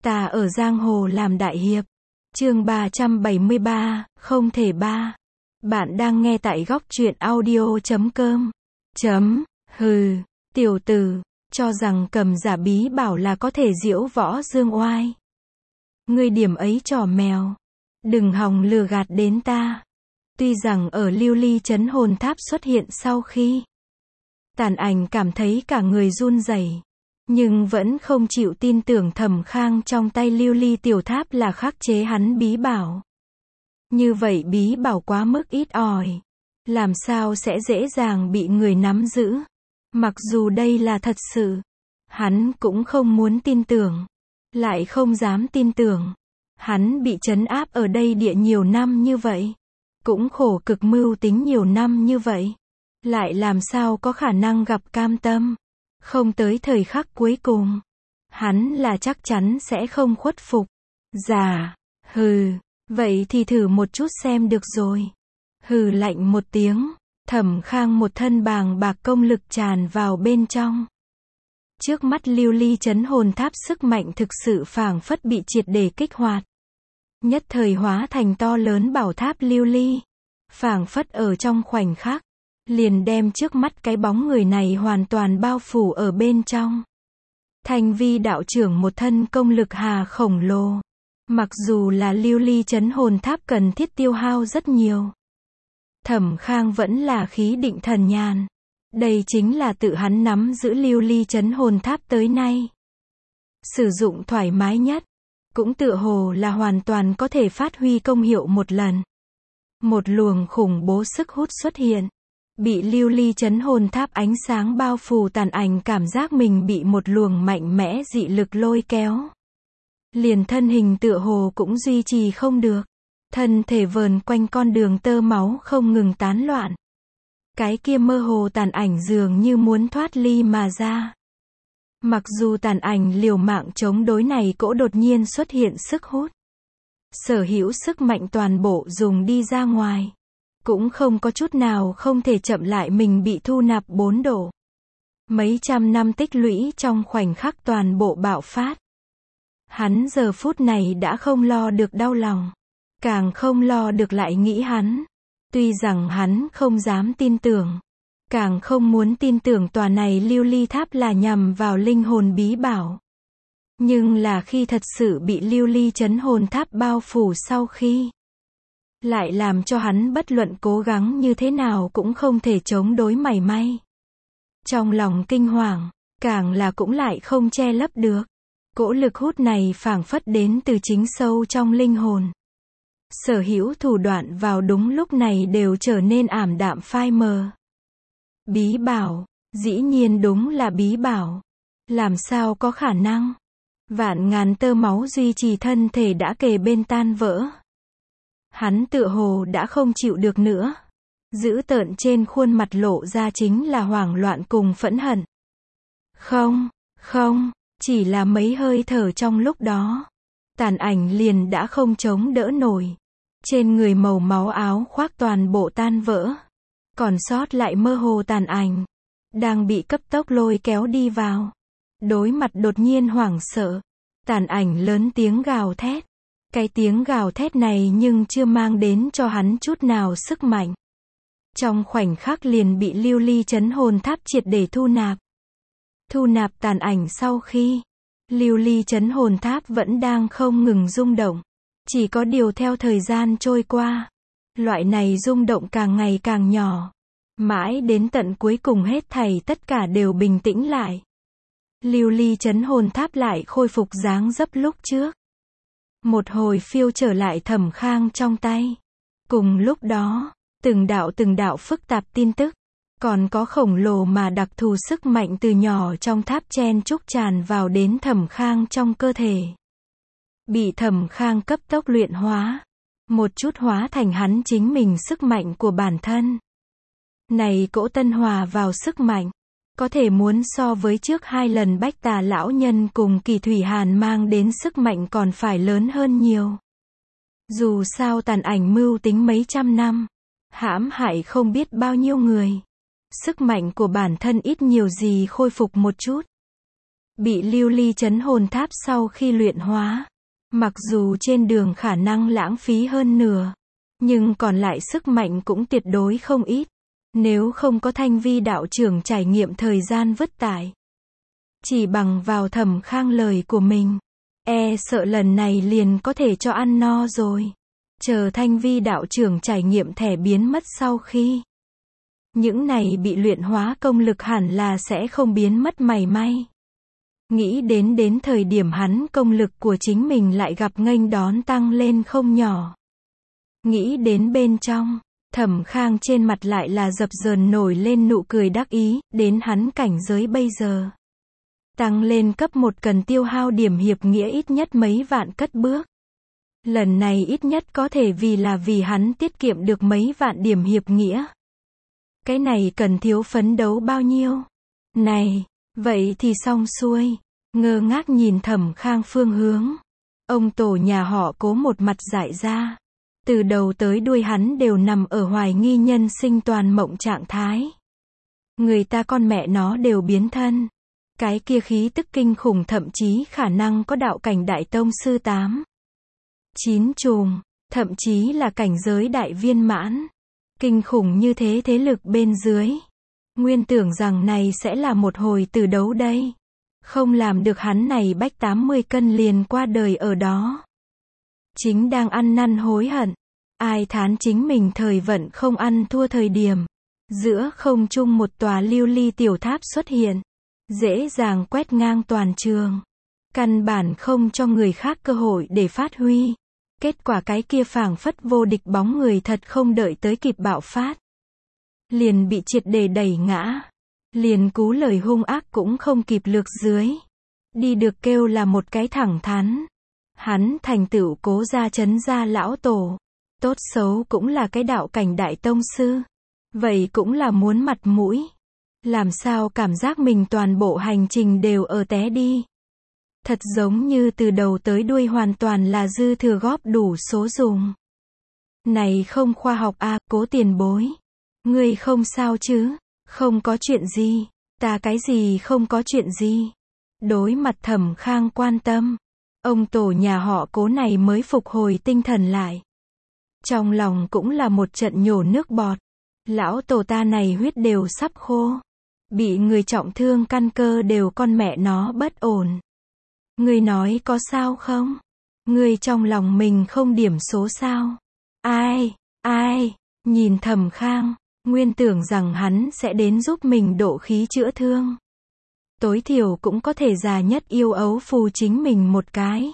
Ta ở giang hồ làm đại hiệp. Chương 373, không thể ba. Bạn đang nghe tại góc truyện audio.com. Hừ, tiểu tử, cho rằng cầm giả bí bảo là có thể diễu võ dương oai. Ngươi điểm ấy trò mèo. Đừng hòng lừa gạt đến ta. Tuy rằng ở lưu ly trấn hồn tháp xuất hiện sau khi Tàn Ảnh cảm thấy cả người run rẩy, nhưng vẫn không chịu tin tưởng Thẩm Khang trong tay lưu ly tiểu tháp là khắc chế hắn bí bảo. Như vậy bí bảo quá mức ít ỏi, làm sao sẽ dễ dàng bị người nắm giữ. Mặc dù đây là thật sự, hắn cũng không muốn tin tưởng, lại không dám tin tưởng. Hắn bị trấn áp ở đây địa nhiều năm như vậy, cũng khổ cực mưu tính nhiều năm như vậy, lại làm sao có khả năng gặp cam tâm. Không tới thời khắc cuối cùng, hắn là chắc chắn sẽ không khuất phục. Dạ, hừ, vậy thì thử một chút xem được rồi. Hừ lạnh một tiếng, Thẩm Khang một thân bàng bạc công lực tràn vào bên trong. Trước mắt lưu ly trấn hồn tháp sức mạnh thực sự phảng phất bị triệt để kích hoạt. Nhất thời hóa thành to lớn bảo tháp lưu ly. Phảng phất ở trong khoảnh khắc, liền đem trước mắt cái bóng người này hoàn toàn bao phủ ở bên trong. Thanh Vi đạo trưởng một thân công lực hà khổng lồ. Mặc dù là lưu ly trấn hồn tháp cần thiết tiêu hao rất nhiều, Thẩm Khang vẫn là khí định thần nhàn. Đây chính là tự hắn nắm giữ lưu ly trấn hồn tháp tới nay sử dụng thoải mái nhất, cũng tựa hồ là hoàn toàn có thể phát huy công hiệu một lần. Một luồng khủng bố sức hút xuất hiện, bị lưu ly trấn hồn tháp ánh sáng bao phủ. Tàn Ảnh cảm giác mình bị một luồng mạnh mẽ dị lực lôi kéo, liền thân hình tựa hồ cũng duy trì không được, thân thể vờn quanh con đường tơ máu không ngừng tán loạn. Cái kia mơ hồ Tàn Ảnh dường như muốn thoát ly mà ra. Mặc dù Tàn Ảnh liều mạng chống đối này cỗ đột nhiên xuất hiện sức hút, sở hữu sức mạnh toàn bộ dùng đi ra ngoài, cũng không có chút nào không thể chậm lại mình bị thu nạp 4 độ. Mấy trăm năm tích lũy trong khoảnh khắc toàn bộ bạo phát. Hắn giờ phút này đã không lo được đau lòng, càng không lo được lại nghĩ hắn. Tuy rằng hắn không dám tin tưởng, càng không muốn tin tưởng tòa này lưu ly tháp là nhằm vào linh hồn bí bảo. Nhưng là khi thật sự bị lưu ly trấn hồn tháp bao phủ sau khi, lại làm cho hắn bất luận cố gắng như thế nào cũng không thể chống đối mảy may. Trong lòng kinh hoàng, càng là cũng lại không che lấp được. Cỗ lực hút này phảng phất đến từ chính sâu trong linh hồn. Sở hữu thủ đoạn vào đúng lúc này đều trở nên ảm đạm phai mờ. Bí bảo, dĩ nhiên đúng là bí bảo. Làm sao có khả năng? Vạn ngàn tơ máu duy trì thân thể đã kề bên tan vỡ. Hắn tựa hồ đã không chịu được nữa. Dữ tợn trên khuôn mặt lộ ra chính là hoảng loạn cùng phẫn hận. Không, chỉ là mấy hơi thở trong lúc đó, Tàn Ảnh liền đã không chống đỡ nổi. Trên người màu máu áo khoác toàn bộ tan vỡ. Còn sót lại mơ hồ Tàn Ảnh, đang bị cấp tốc lôi kéo đi vào. Đối mặt đột nhiên hoảng sợ, Tàn Ảnh lớn tiếng gào thét. Cái tiếng gào thét này nhưng chưa mang đến cho hắn chút nào sức mạnh. Trong khoảnh khắc liền bị lưu ly trấn hồn tháp triệt để thu nạp. Thu nạp Tàn Ảnh sau khi, lưu ly trấn hồn tháp vẫn đang không ngừng rung động. Chỉ có điều theo thời gian trôi qua, loại này rung động càng ngày càng nhỏ. Mãi đến tận cuối cùng hết thảy tất cả đều bình tĩnh lại. Lưu ly trấn hồn tháp lại khôi phục dáng dấp lúc trước. Một hồi phiêu trở lại Thẩm Khang trong tay. Cùng lúc đó, từng đạo phức tạp tin tức, còn có khổng lồ mà đặc thù sức mạnh từ nhỏ trong tháp chen chúc tràn vào đến Thẩm Khang trong cơ thể. Bị Thẩm Khang cấp tốc luyện hóa, một chút hóa thành hắn chính mình sức mạnh của bản thân. Này cỗ tân hòa vào sức mạnh, có thể muốn so với trước 2 lần Bách Tà lão nhân cùng Kỳ Thủy Hàn mang đến sức mạnh còn phải lớn hơn nhiều. Dù sao Tàn Ảnh mưu tính mấy trăm năm, hãm hại không biết bao nhiêu người. Sức mạnh của bản thân ít nhiều gì khôi phục một chút. bị lưu ly trấn hồn tháp sau khi luyện hóa. Mặc dù trên đường khả năng lãng phí hơn nửa, nhưng còn lại sức mạnh cũng tuyệt đối không ít. Nếu không có Thanh Vi đạo trưởng trải nghiệm thời gian vứt tải, chỉ bằng vào Thẩm Khang lời của mình, sợ lần này liền có thể cho ăn no rồi. Chờ Thanh Vi đạo trưởng trải nghiệm thẻ biến mất sau khi, những này bị luyện hóa công lực hẳn là sẽ không biến mất mảy may. Nghĩ đến thời điểm hắn công lực của chính mình lại gặp nghênh đón tăng lên không nhỏ. Nghĩ đến bên trong, Thẩm Khang trên mặt lại là dập dờn nổi lên nụ cười đắc ý, đến hắn cảnh giới bây giờ. Tăng lên cấp 1 cần tiêu hao điểm hiệp nghĩa ít nhất mấy vạn cất bước. Lần này ít nhất có thể vì hắn tiết kiệm được mấy vạn điểm hiệp nghĩa. Cái này cần thiếu phấn đấu bao nhiêu? Này, vậy thì xong xuôi. Ngơ ngác nhìn Thẩm Khang phương hướng. Ông tổ nhà họ Cố một mặt dại ra. Từ đầu tới đuôi hắn đều nằm ở hoài nghi nhân sinh toàn mộng trạng thái. Người ta con mẹ nó đều biến thân. Cái kia khí tức kinh khủng thậm chí khả năng có đạo cảnh đại tông sư 8, 9 trùng, thậm chí là cảnh giới đại viên mãn. Kinh khủng như thế thế lực bên dưới. Nguyên tưởng rằng này sẽ là một hồi từ đấu đây. Không làm được hắn này bách 80 cân liền qua đời ở đó. Chính đang ăn năn hối hận. Ai thán chính mình thời vận không ăn thua thời điểm. Giữa không trung một tòa lưu ly tiểu tháp xuất hiện. Dễ dàng quét ngang toàn trường. Căn bản không cho người khác cơ hội để phát huy. Kết quả cái kia phảng phất vô địch bóng người thật không đợi tới kịp bạo phát. Liền bị triệt để đẩy ngã. Liền cú lời hung ác cũng không kịp lược dưới. Đi được kêu là một cái thẳng thắn. Hắn thành tựu Cố gia trấn gia lão tổ. Tốt xấu cũng là cái đạo cảnh đại tông sư. Vậy cũng là muốn mặt mũi. Làm sao cảm giác mình toàn bộ hành trình đều ở té đi. Thật giống như từ đầu tới đuôi hoàn toàn là dư thừa góp đủ số dùng. Này không khoa học à, Cố tiền bối. Ngươi không sao chứ? Không có chuyện gì. Ta cái gì không có chuyện gì. Đối mặt Thẩm Khang quan tâm. Ông tổ nhà họ Cố này mới phục hồi tinh thần lại. Trong lòng cũng là một trận nhổ nước bọt. Lão tổ ta này huyết đều sắp khô. Bị người trọng thương căn cơ đều con mẹ nó bất ổn. Ngươi nói có sao không? Ngươi trong lòng mình không điểm số sao? Ai, nhìn Thẩm Khang, nguyên tưởng rằng hắn sẽ đến giúp mình độ khí chữa thương. Tối thiểu cũng có thể già nhất yêu ấu phù chính mình một cái.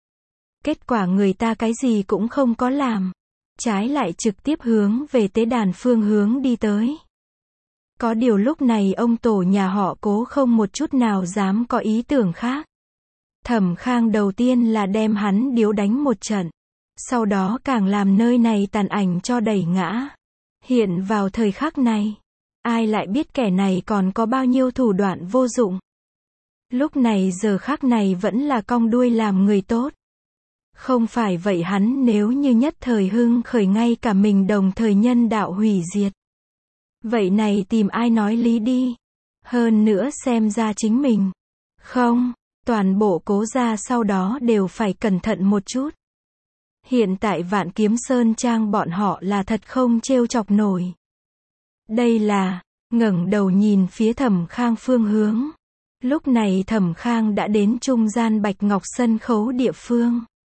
Kết quả người ta cái gì cũng không có làm. Trái lại trực tiếp hướng về tế đàn phương hướng đi tới. Có điều lúc này ông tổ nhà họ Cố không một chút nào dám có ý tưởng khác. Thẩm Khang đầu tiên là đem hắn điếu đánh một trận. Sau đó càng làm nơi này tàn ảnh cho đẩy ngã. Hiện vào thời khắc này, ai lại biết kẻ này còn có bao nhiêu thủ đoạn vô dụng. Lúc này giờ khắc này vẫn là cong đuôi làm người tốt. Không phải vậy hắn nếu như nhất thời hưng khởi ngay cả mình đồng thời nhân đạo hủy diệt. Vậy này tìm ai nói lý đi. Hơn nữa xem ra chính mình. Không, toàn bộ Cố gia sau đó đều phải cẩn thận một chút. Hiện tại Vạn Kiếm Sơn Trang bọn họ là thật không trêu chọc nổi. Đây là, ngẩng đầu nhìn phía Thẩm Khang phương hướng. Lúc này Thẩm Khang đã đến trung gian Bạch Ngọc sân khấu địa phương.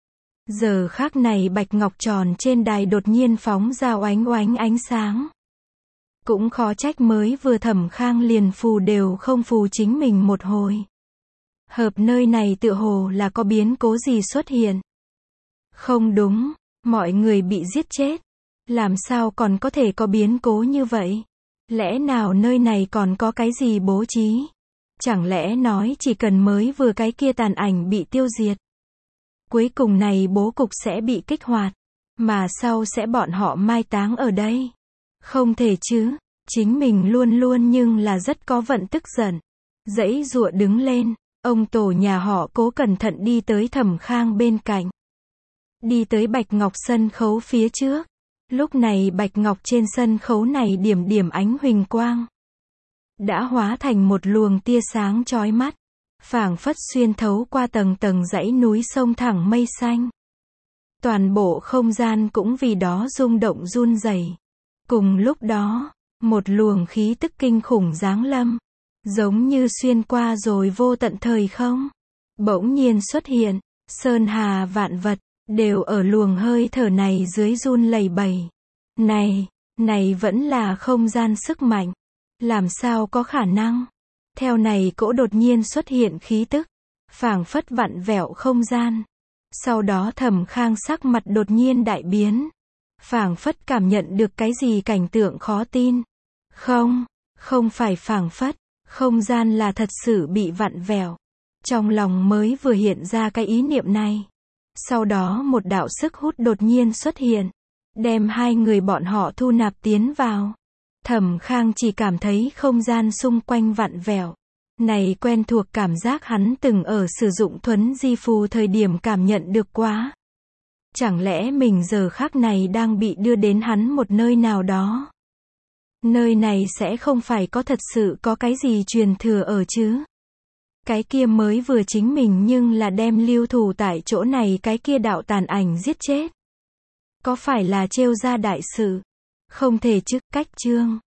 Giờ khắc này Bạch Ngọc tròn trên đài đột nhiên phóng ra oánh oánh ánh sáng. Cũng khó trách mới vừa Thẩm Khang liền phù đều không phù chính mình một hồi. Hợp nơi này tựa hồ là có biến cố gì xuất hiện. Không đúng, mọi người bị giết chết. Làm sao còn có thể có biến cố như vậy? Lẽ nào nơi này còn có cái gì bố trí? Chẳng lẽ nói chỉ cần mới vừa cái kia tàn ảnh bị tiêu diệt. Cuối cùng này bố cục sẽ bị kích hoạt. Mà sau sẽ bọn họ mai táng ở đây. Không thể chứ, chính mình luôn luôn nhưng là rất có vận tức giận. Giãy giụa đứng lên, ông tổ nhà họ Cố cẩn thận đi tới Thẩm Khang bên cạnh. Đi tới Bạch Ngọc sân khấu phía trước. Lúc này Bạch Ngọc trên sân khấu này điểm điểm ánh huỳnh quang. Đã hóa thành một luồng tia sáng chói mắt. phảng phất xuyên thấu qua tầng tầng dãy núi sông thẳng mây xanh. Toàn bộ không gian cũng vì đó rung động run rẩy. Cùng lúc đó, một luồng khí tức kinh khủng giáng lâm, giống như xuyên qua rồi vô tận thời không, bỗng nhiên xuất hiện, sơn hà vạn vật, đều ở luồng hơi thở này dưới run lẩy bẩy. Này vẫn là không gian sức mạnh. Làm sao có khả năng? Theo này cỗ đột nhiên xuất hiện khí tức, phảng phất vặn vẹo không gian. Sau đó Thẩm Khang sắc mặt đột nhiên đại biến. Phảng phất cảm nhận được cái gì cảnh tượng khó tin. Không phải phảng phất, không gian là thật sự bị vặn vẹo. Trong lòng mới vừa hiện ra cái ý niệm này. Sau đó một đạo sức hút đột nhiên xuất hiện, đem hai người bọn họ thu nạp tiến vào. Thẩm Khang chỉ cảm thấy không gian xung quanh vặn vẹo. Này quen thuộc cảm giác hắn từng ở sử dụng thuấn di phù thời điểm cảm nhận được quá. Chẳng lẽ mình giờ khắc này đang bị đưa đến hắn một nơi nào đó? Nơi này sẽ không phải có thật sự có cái gì truyền thừa ở chứ? Cái kia mới vừa chính mình nhưng là đem lưu thủ tại chỗ này cái kia đạo tàn ảnh giết chết. Có phải là trêu ra đại sự? Không thể chứ, cách chương.